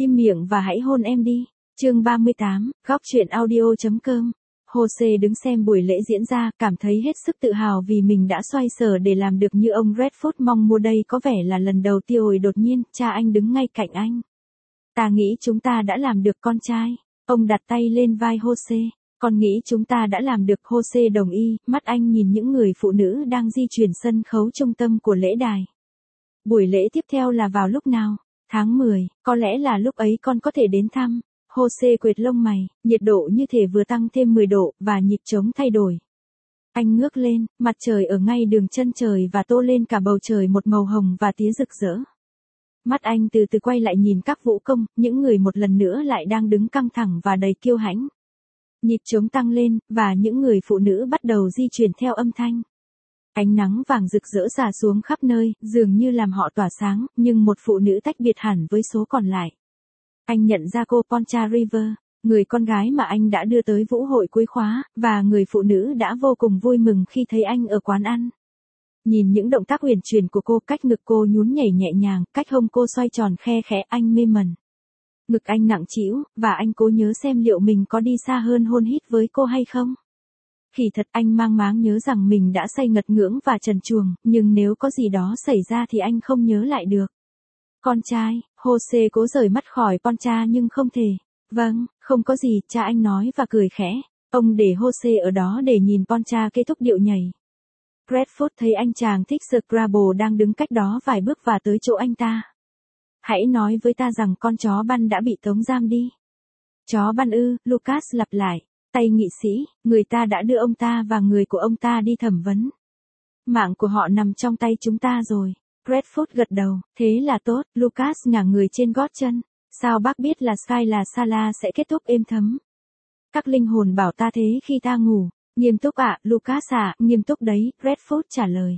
im miệng và hãy hôn em đi. Chương 38, góc truyện audio.com. Jose đứng xem buổi lễ diễn ra, cảm thấy hết sức tự hào vì mình đã xoay sở để làm được như ông Redford mong muốn. Đây có vẻ là lần đầu tiên. Đột nhiên, cha anh đứng ngay cạnh anh. Ta nghĩ chúng ta đã làm được con trai. Ông đặt tay lên vai Jose. Con nghĩ chúng ta đã làm được. Jose đồng ý, mắt anh nhìn những người phụ nữ đang di chuyển sân khấu trung tâm của lễ đài. Buổi lễ tiếp theo là vào lúc nào? Tháng 10, có lẽ là lúc ấy con có thể đến thăm. Jose quệt lông mày, nhiệt độ như thể vừa tăng thêm 10 độ, và nhịp trống thay đổi. Anh ngước lên, mặt trời ở ngay đường chân trời và tô lên cả bầu trời một màu hồng và tía rực rỡ. Mắt anh từ từ quay lại nhìn các vũ công, những người một lần nữa lại đang đứng căng thẳng và đầy kiêu hãnh. Nhịp trống tăng lên, và những người phụ nữ bắt đầu di chuyển theo âm thanh. Ánh nắng vàng rực rỡ rả xuống khắp nơi, dường như làm họ tỏa sáng, nhưng một phụ nữ tách biệt hẳn với số còn lại. Anh nhận ra cô Poncha River, người con gái mà anh đã đưa tới vũ hội cuối khóa, và người phụ nữ đã vô cùng vui mừng khi thấy anh ở quán ăn. Nhìn những động tác uyển chuyển của cô, cách ngực cô nhún nhảy nhẹ nhàng, cách hông cô xoay tròn khe khẽ, anh mê mẩn. Ngực anh nặng trĩu, và anh cố nhớ xem liệu mình có đi xa hơn hôn hít với cô hay không. Kỳ thật anh mang máng nhớ rằng mình đã say ngật ngưỡng và trần truồng, nhưng nếu có gì đó xảy ra thì anh không nhớ lại được. Con trai, Jose cố rời mắt khỏi Poncha nhưng không thể. Vâng, không có gì, cha anh nói và cười khẽ. Ông để Jose ở đó để nhìn Poncha kết thúc điệu nhảy. Redford thấy anh chàng thích Scrabble đang đứng cách đó vài bước và tới chỗ anh ta. Hãy nói với ta rằng con chó Băn đã bị tống giam đi. Chó Băn ư, Lucas lặp lại. Tay nghị sĩ, người ta đã đưa ông ta và người của ông ta đi thẩm vấn. Mạng của họ nằm trong tay chúng ta rồi. Redford gật đầu, thế là tốt. Lucas ngả người trên gót chân. Sao bác biết là Sky là Salah sẽ kết thúc êm thấm? Các linh hồn bảo ta thế khi ta ngủ. Nghiêm túc ạ, Lucas ạ, nghiêm túc đấy, Redford trả lời.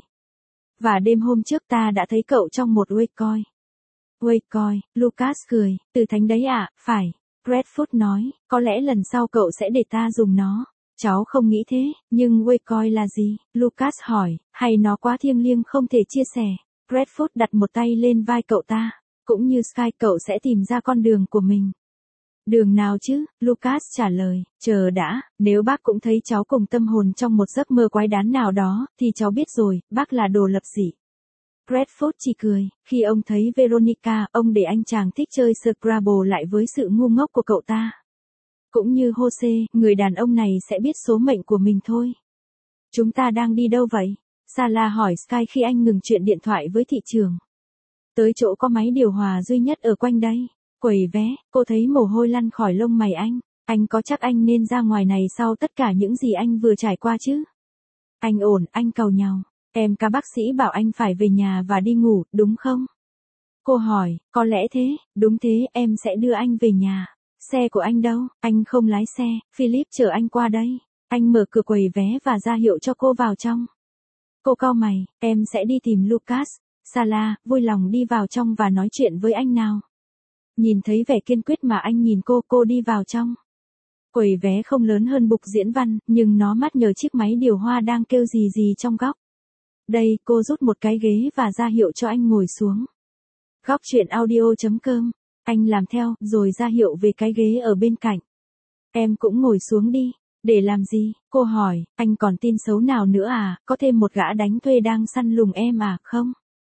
Và đêm hôm trước ta đã thấy cậu trong một Wakecoin. Wakecoin, Lucas cười, từ thánh đấy ạ, phải. Redford nói, có lẽ lần sau cậu sẽ để ta dùng nó. Cháu không nghĩ thế, nhưng Wakecoin là gì? Lucas hỏi, hay nó quá thiêng liêng không thể chia sẻ? Redford đặt một tay lên vai cậu ta. Cũng như Sky, cậu sẽ tìm ra con đường của mình. Đường nào chứ? Lucas trả lời, chờ đã, nếu bác cũng thấy cháu cùng tâm hồn trong một giấc mơ quái đán nào đó, thì cháu biết rồi, bác là đồ lập dị. Redford chỉ cười, khi ông thấy Veronica, ông để anh chàng thích chơi Scrabble lại với sự ngu ngốc của cậu ta. Cũng như Jose, người đàn ông này sẽ biết số mệnh của mình thôi. Chúng ta đang đi đâu vậy? Salah hỏi Sky khi anh ngừng chuyện điện thoại với thị trường. Tới chỗ có máy điều hòa duy nhất ở quanh đây. Quầy vé, cô thấy mồ hôi lăn khỏi lông mày anh. Anh có chắc anh nên ra ngoài này sau tất cả những gì anh vừa trải qua chứ? Anh ổn, anh càu nhàu. Em các bác sĩ bảo anh phải về nhà và đi ngủ, đúng không? Cô hỏi, có lẽ thế, đúng thế, em sẽ đưa anh về nhà. Xe của anh đâu? Anh không lái xe, Philip chở anh qua đây. Anh mở cửa quầy vé và ra hiệu cho cô vào trong. Cô cau mày, em sẽ đi tìm Lucas. Salah, vui lòng đi vào trong và nói chuyện với anh nào. Nhìn thấy vẻ kiên quyết mà anh nhìn cô đi vào trong. Quầy vé không lớn hơn bục diễn văn, nhưng nó mát nhờ chiếc máy điều hòa đang kêu gì gì trong góc. Đây, cô rút một cái ghế và ra hiệu cho anh ngồi xuống. Góc truyện audio.com. Anh làm theo, rồi ra hiệu về cái ghế ở bên cạnh. Em cũng ngồi xuống đi. Để làm gì? Cô hỏi, anh còn tin xấu nào nữa à, có thêm một gã đánh thuê đang săn lùng em à, không?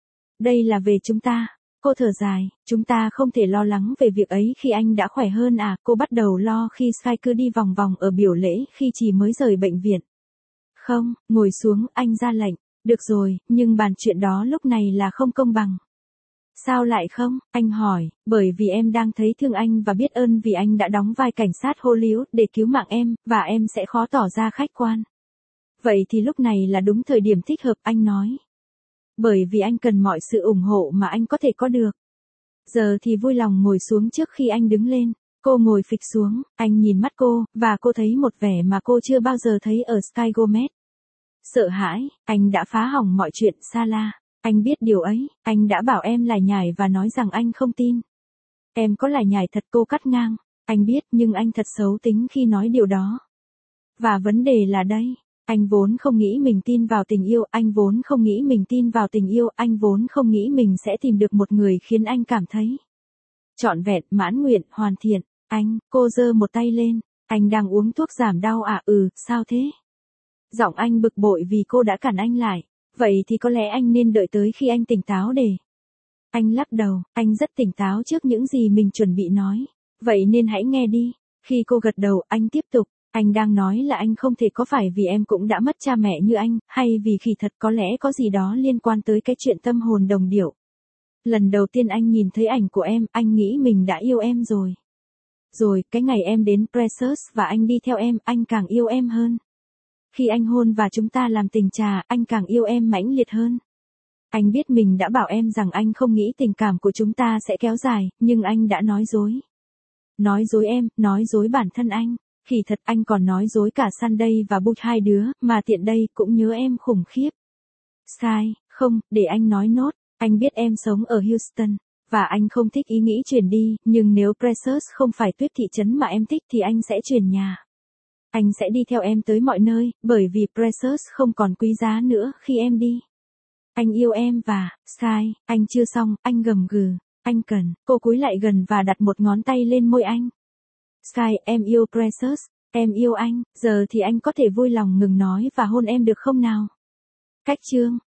Đây là về chúng ta. Cô thở dài, chúng ta không thể lo lắng về việc ấy khi anh đã khỏe hơn à, cô bắt đầu lo khi Sky cứ đi vòng vòng ở biểu lễ khi chỉ mới rời bệnh viện. Không, ngồi xuống, anh ra lệnh. Được rồi, nhưng bàn chuyện đó lúc này là không công bằng. Sao lại không? Anh hỏi, bởi vì em đang thấy thương anh và biết ơn vì anh đã đóng vai cảnh sát Hollywood để cứu mạng em, và em sẽ khó tỏ ra khách quan. Vậy thì lúc này là đúng thời điểm thích hợp, anh nói. Bởi vì anh cần mọi sự ủng hộ mà anh có thể có được. Giờ thì vui lòng ngồi xuống trước khi anh đứng lên. Cô ngồi phịch xuống, anh nhìn mắt cô, và cô thấy một vẻ mà cô chưa bao giờ thấy ở Sky Gomez. Sợ hãi, anh đã phá hỏng mọi chuyện, Salah. Anh biết điều ấy, anh đã bảo em lải nhải và nói rằng anh không tin. Em có lải nhải thật, cô cắt ngang. Anh biết, nhưng anh thật xấu tính khi nói điều đó. Và vấn đề là đây. Anh vốn không nghĩ mình tin vào tình yêu, anh vốn không nghĩ mình tin vào tình yêu, anh vốn không nghĩ mình sẽ tìm được một người khiến anh cảm thấy Trọn vẹn, mãn nguyện, hoàn thiện. Anh, cô giơ một tay lên. Anh đang uống thuốc giảm đau à? Sao thế? Giọng anh bực bội vì cô đã cản anh lại. Vậy thì có lẽ anh nên đợi tới khi anh tỉnh táo để. Anh lắc đầu, anh rất tỉnh táo trước những gì mình chuẩn bị nói. Vậy nên hãy nghe đi. Khi cô gật đầu, anh tiếp tục. Anh đang nói là anh không thể có phải vì em cũng đã mất cha mẹ như anh, hay vì khi thật có lẽ có gì đó liên quan tới cái chuyện tâm hồn đồng điệu. Lần đầu tiên anh nhìn thấy ảnh của em, anh nghĩ mình đã yêu em rồi. Rồi, cái ngày em đến Precious và anh đi theo em, anh càng yêu em hơn. Khi anh hôn và chúng ta làm tình trà, anh càng yêu em mãnh liệt hơn. Anh biết mình đã bảo em rằng anh không nghĩ tình cảm của chúng ta sẽ kéo dài, nhưng anh đã nói dối. Nói dối em, nói dối bản thân anh. Khi thật anh còn nói dối cả Sunday và Butch hai đứa, mà tiện đây cũng nhớ em khủng khiếp. Sai, không, để anh nói nốt. Anh biết em sống ở Houston, và anh không thích ý nghĩ chuyển đi, nhưng nếu Precious không phải tuyết thị trấn mà em thích thì anh sẽ chuyển nhà. Anh sẽ đi theo em tới mọi nơi, bởi vì Precious không còn quý giá nữa khi em đi. Anh yêu em và, sai, anh chưa xong, anh gầm gừ. Anh cần, cô cúi lại gần và đặt một ngón tay lên môi anh. Sky, em yêu Precious, em yêu anh, giờ thì anh có thể vui lòng ngừng nói và hôn em được không nào? Cách chương